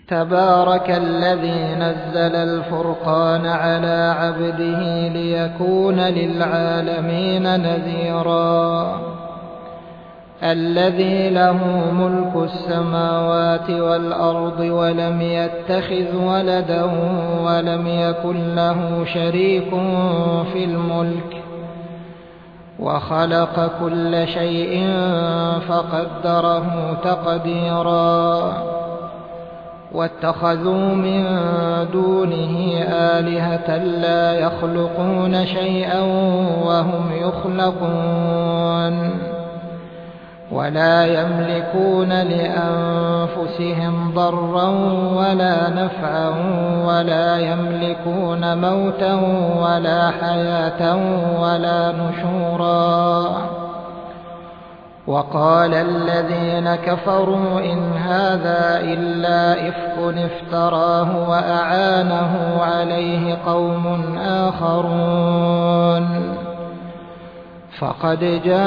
تبارك الذي نزل الفرقان على عبده ليكون للعالمين نذيرا الذي له ملك السماوات والأرض ولم يتخذ ولدا ولم يكن له شريك في الملك وخلق كل شيء فقدره تقديرا واتخذوا من دونه آلهة لا يخلقون شيئا وهم يخلقون ولا يملكون لأنفسهم ضرا ولا نفعا ولا يملكون موتا ولا حياة ولا نشورا وقال الذين كفروا إن هذا إلا إفك افتراه وأعانه عليه قوم آخرون فقد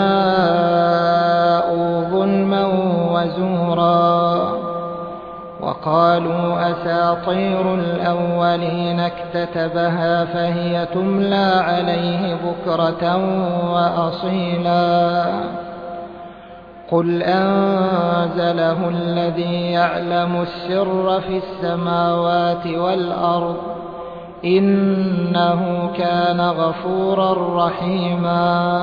جاءوا ظلما وزورا وقالوا أساطير الأولين اكتتبها فهي تملى عليه بكرة وأصيلا قل أنزله الذي يعلم السر في السماوات والأرض إنه كان غفورا رحيما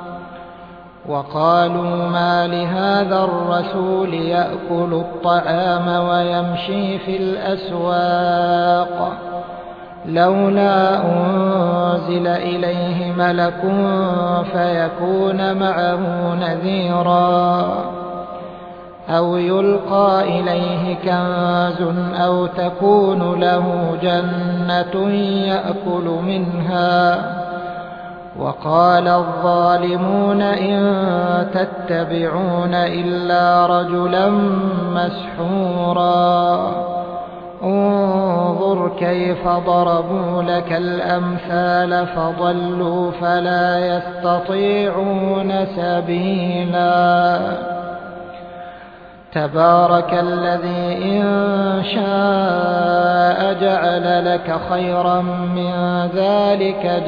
وقالوا ما لهذا الرسول يأكل الطعام ويمشي في الأسواق لولا أنزل إليه ملك فيكون معه نذيرا أو يلقى إليه كنز أو تكون له جنة يأكل منها وقال الظالمون إن تتبعون إلا رجلا مسحورا انظر كيف ضربوا لك الأمثال فضلوا فلا يستطيعون سبيلا تبارك الذي إن شاء جعل لك خيرا من ذلك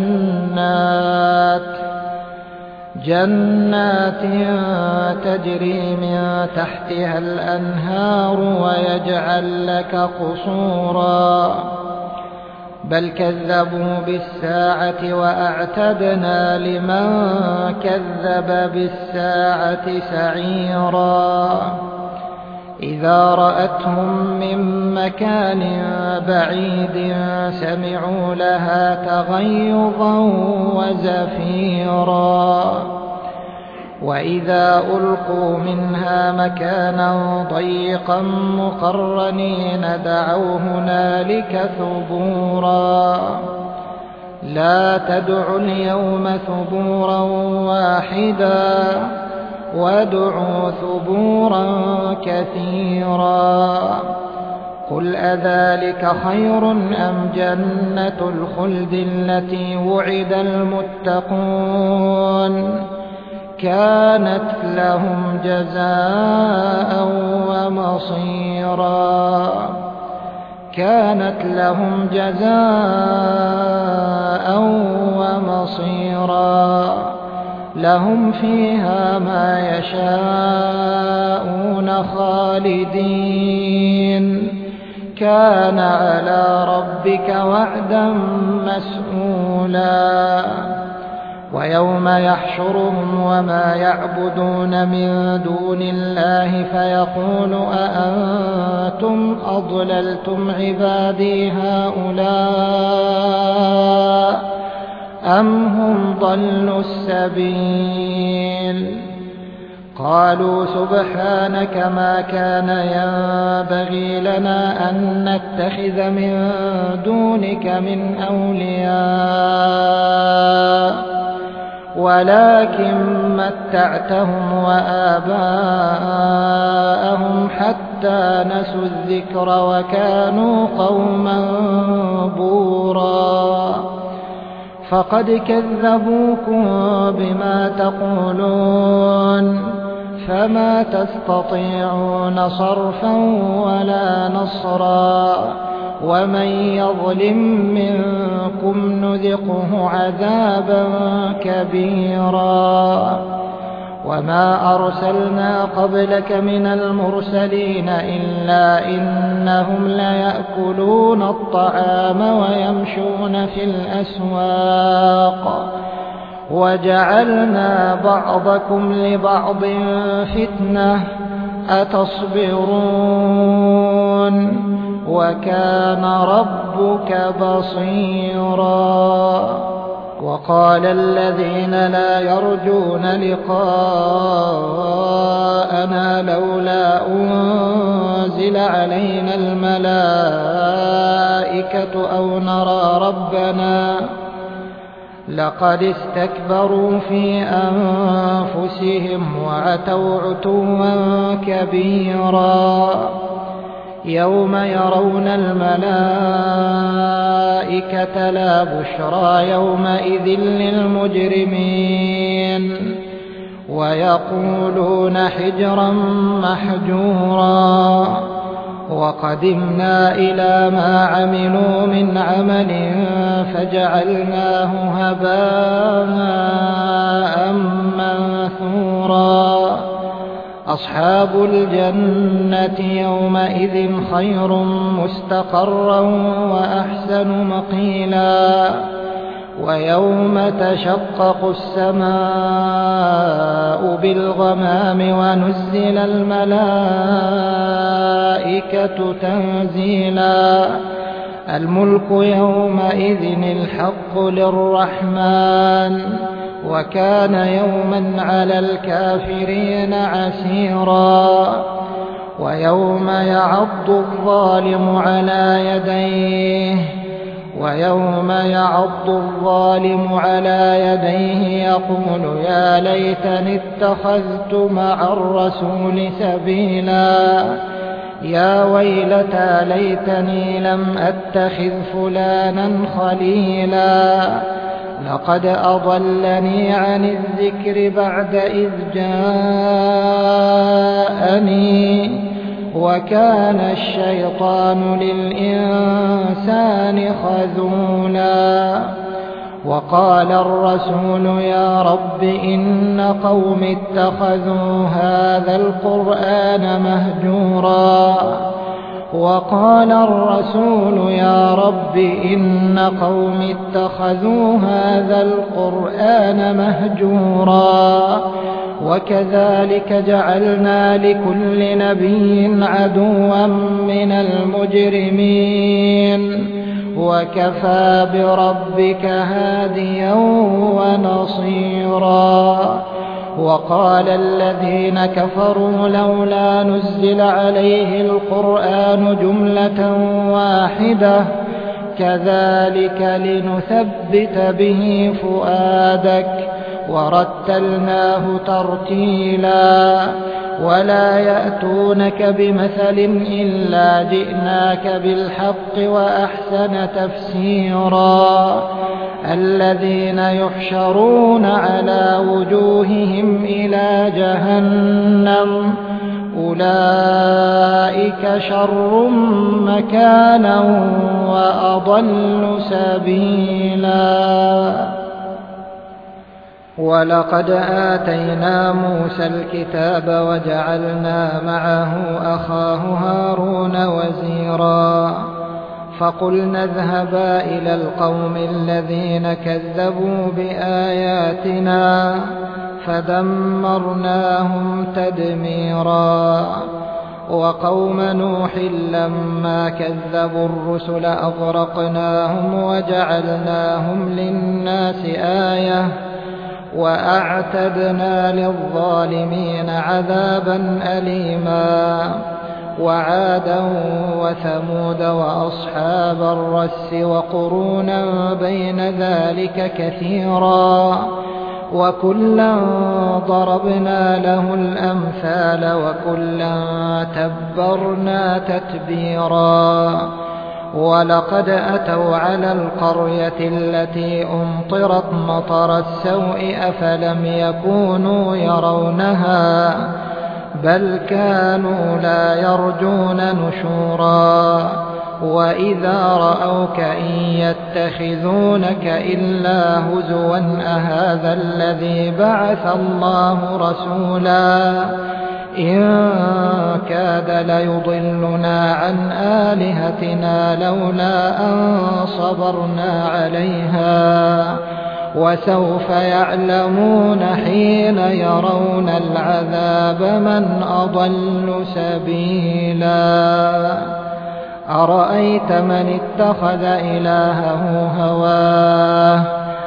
جنات تجري من تحتها الأنهار ويجعل لك قصورا بل كذبوا بالساعة وأعتدنا لمن كذب بالساعة سعيرا إذا رأتهم من مكان بعيد سمعوا لها تغيظا وزفيرا وإذا ألقوا منها مكانا ضيقا مقرنين دعوا هنالك ثبورا لا تدعوا اليوم ثبورا واحدا وادعوا ثبورا كثيرا قل أذلك خير أم جنة الخلد التي وعد المتقون كانت لهم جزاء ومصيرا لهم فيها ما يشاءون خالدين كان على ربك وعدا مسئولا ويوم يحشرهم وما يعبدون من دون الله فيقول أأنتم أضللتم عبادي هؤلاء أم هم ضلوا السبيل قالوا سبحانك ما كان ينبغي لنا أن نتخذ من دونك من أولياء ولكن متعتهم وآباءهم حتى نسوا الذكر وكانوا قوما بورا فقد كذبوكم بما تقولون فما تستطيعون صرفا ولا نصرا ومن يظلم منكم نذقه عذابا كبيرا وما أرسلنا قبلك من المرسلين إلا إنهم ليأكلون الطعام ويمشون في الأسواق وجعلنا بعضكم لبعض فتنة أتصبرون وكان ربك بصيرا وقال الذين لا يرجون لقاءنا لولا أنزل علينا الملائكة أو نرى ربنا لقد استكبروا في أنفسهم وعتوا عتوا كبيرا يوم يرون الملائكة لا بشرى يومئذ للمجرمين ويقولون حجرا محجورا وقدمنا إلى ما عملوا من عمل فجعلناه هباء منثورا أصحاب الجنة يومئذ خير مستقرا وأحسن مقيلا ويوم تشقق السماء بالغمام ونزل الملائكة تنزيلا الملك يومئذ الحق للرحمن وكان يوما على الكافرين عسيرا ويوم يعض الظالم على يديه يقول يا ليتني اتخذت مع الرسول سبيلا يا ويلتى ليتني لم أتخذ فلانا خليلا لقد أضلني عن الذكر بعد إذ جاءني وكان الشيطان للإنسان خذولا وقال الرسول يا رب إن قوم اتخذوا هذا القرآن مهجورا وقال الرسول يا رب إن قوم اتخذوا هذا القرآن مهجورا وكذلك جعلنا لكل نبي عدوا من المجرمين وكفى بربك هاديا ونصيرا وقال الذين كفروا لولا نزل عليه القرآن جملة واحدة كذلك لنثبت به فؤادك ورتلناه ترتيلا ولا يأتونك بمثل إلا جئناك بالحق وأحسن تفسيرا الذين يحشرون على وجوههم إلى جهنم أولئك شر مكانا وأضل سبيلا ولقد آتينا موسى الكتاب وجعلنا معه أخاه هارون وزيرا فقلنا اذهبا إلى القوم الذين كذبوا بآياتنا فدمرناهم تدميرا وقوم نوح لما كذبوا الرسل أغرقناهم وجعلناهم للناس آية وأعتدنا للظالمين عذابا أليما وعادا وثمود وأصحاب الرس وقرونا بين ذلك كثيرا وكلا ضربنا له الأمثال وكلا تبرنا تتبيرا ولقد أتوا على القرية التي أمطرت مطر السوء أفلم يكونوا يرونها بل كانوا لا يرجون نشورا وإذا رأوك إن يتخذونك إلا هزوا أهذا الذي بعث الله رسولا إن كاد ليضلنا عن آلهتنا لولا أن صبرنا عليها وسوف يعلمون حين يرون العذاب من أضل سبيلا أرأيت من اتخذ إلهه هواه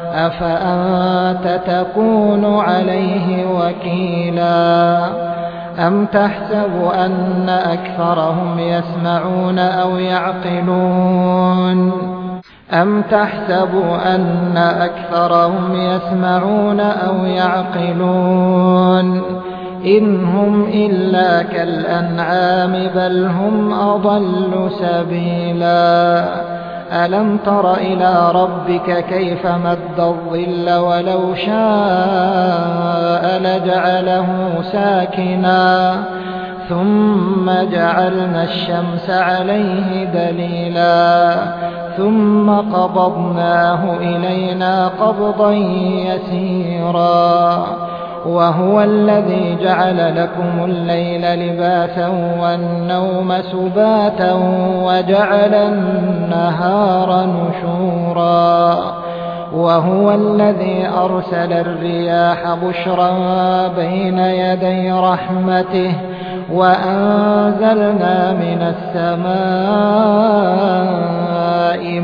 أفأنت تكون عليه وكيلا أم تحسب أن أكثرهم يسمعون أو يعقلون إن هم إلا كالأنعام بل هم أضل سبيلا ألم تر إلى ربك كيف مد الظل ولو شاء لجعله ساكنا ثم جعلنا الشمس عليه دليلا ثم قبضناه إلينا قبضا يسيرا وهو الذي جعل لكم الليل لباسا والنوم سباتا وجعل النهار نشورا وهو الذي أرسل الرياح بشرا بين يدي رحمته وأنزلنا من السماء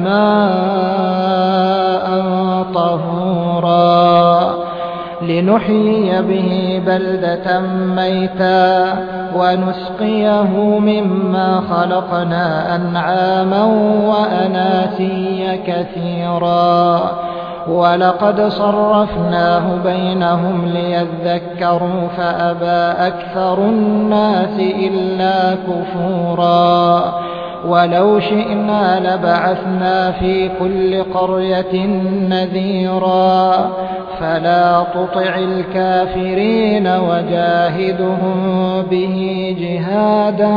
ماء طهورا لنحيي به بلدة ميتا ونسقيه مما خلقنا أنعاما وأناسيا كثيرا ولقد صرفناه بينهم ليذكروا فأبى أكثر الناس إلا كفورا ولو شئنا لبعثنا في كل قرية نذيرا فلا تطع الكافرين وجاهدهم به جهادا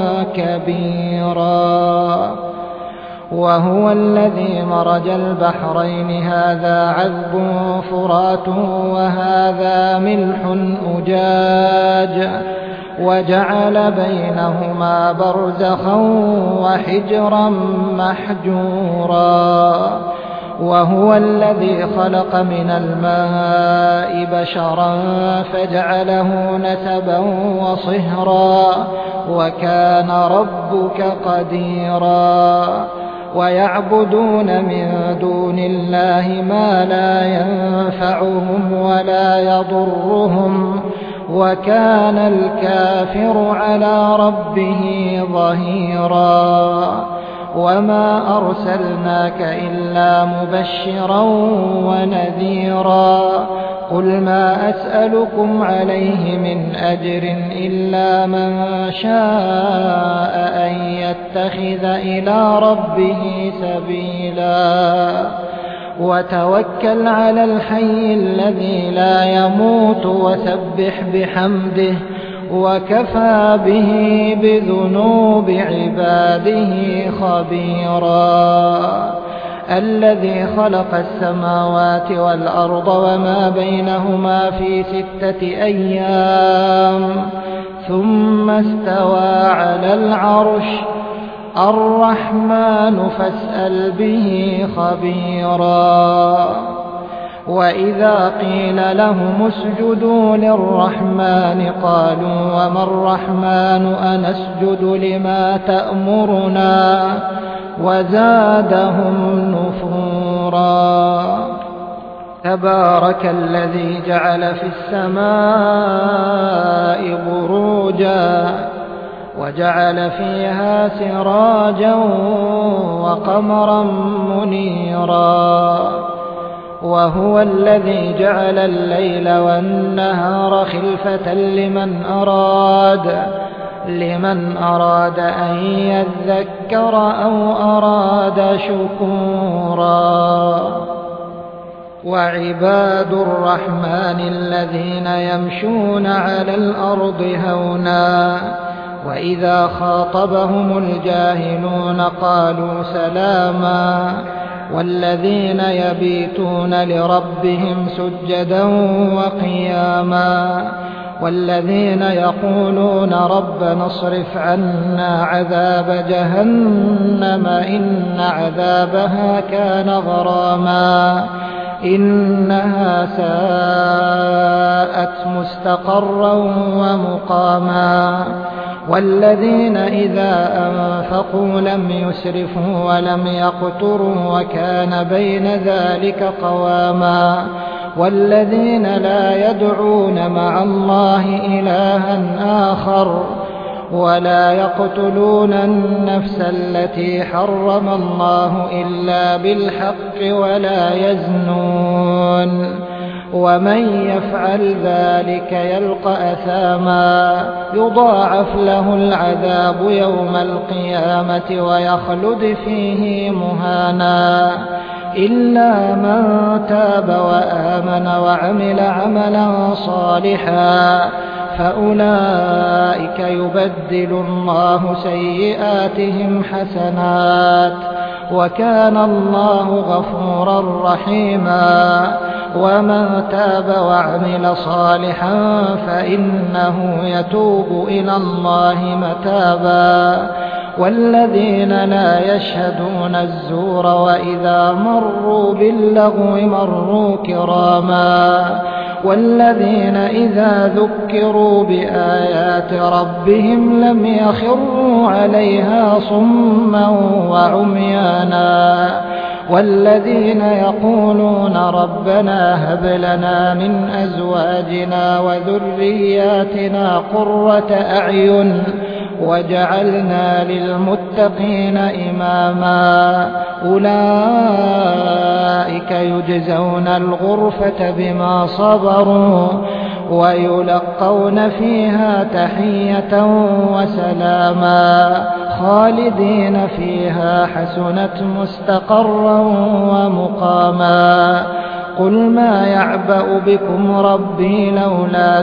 كبيرا وهو الذي مرج البحرين هذا عذب فرات وهذا ملح أجاج وجعل بينهما برزخا وحجرا محجورا وهو الذي خلق من الماء بشرا فجعله نسبا وصهرا وكان ربك قديرا ويعبدون من دون الله ما لا ينفعهم ولا يضرهم وكان الكافر على ربه ظهيرا وما أرسلناك إلا مبشرا ونذيرا قل ما أسألكم عليه من أجر إلا من شاء أن يتخذ إلى ربه سبيلا وتوكل على الحي الذي لا يموت وسبح بحمده وكفى به بذنوب عباده خبيرا الذي خلق السماوات والأرض وما بينهما في 6 أيام ثم استوى على العرش الرحمن فاسأل به خبيرا وإذا قيل لهم اسجدوا للرحمن قالوا وما الرحمن أنسجد لما تأمرنا وزادهم نفورا تبارك الذي جعل في السماء بروجا وجعل فيها سراجا وقمرا منيرا وهو الذي جعل الليل والنهار خلفة لمن أراد أن يذكر أو أراد شكورا وعباد الرحمن الذين يمشون على الأرض هونا وإذا خاطبهم الجاهلون قالوا سلاما والذين يبيتون لربهم سجدا وقياما والذين يقولون ربنا اصرف عنا عذاب جهنم إن عذابها كان غراما إنها ساءت مستقرا ومقاما والذين إذا أنفقوا لم يسرفوا ولم يقتروا وكان بين ذلك قواما والذين لا يدعون مع الله إلها آخر ولا يقتلون النفس التي حرم الله إلا بالحق ولا يزنون ومن يفعل ذلك يلقى أثاما يضاعف له العذاب يوم القيامة ويخلد فيه مهانا إلا من تاب وآمن وعمل عملا صالحا فأولئك يبدل الله سيئاتهم حسنات وكان الله غفورا رحيما ومن تاب وعمل صالحا فإنه يتوب إلى الله متابا والذين لا يشهدون الزور وإذا مروا باللغو مروا كراما والذين إذا ذكروا بآيات ربهم لم يخروا عليها صما وعميانا والذين يقولون ربنا هب لنا من أزواجنا وذرياتنا قرة أعين وجعلنا للمتقين إماما أولئك يجزون الغرفة بما صبروا ويلقون فيها تحية وسلاما خالدين فيها حسنت مستقرا ومقاما قل ما يعبأ بكم ربي لولا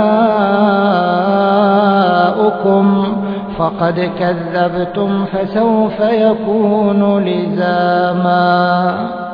دعاؤكم فقد كذبتم فسوف يكون لزاما.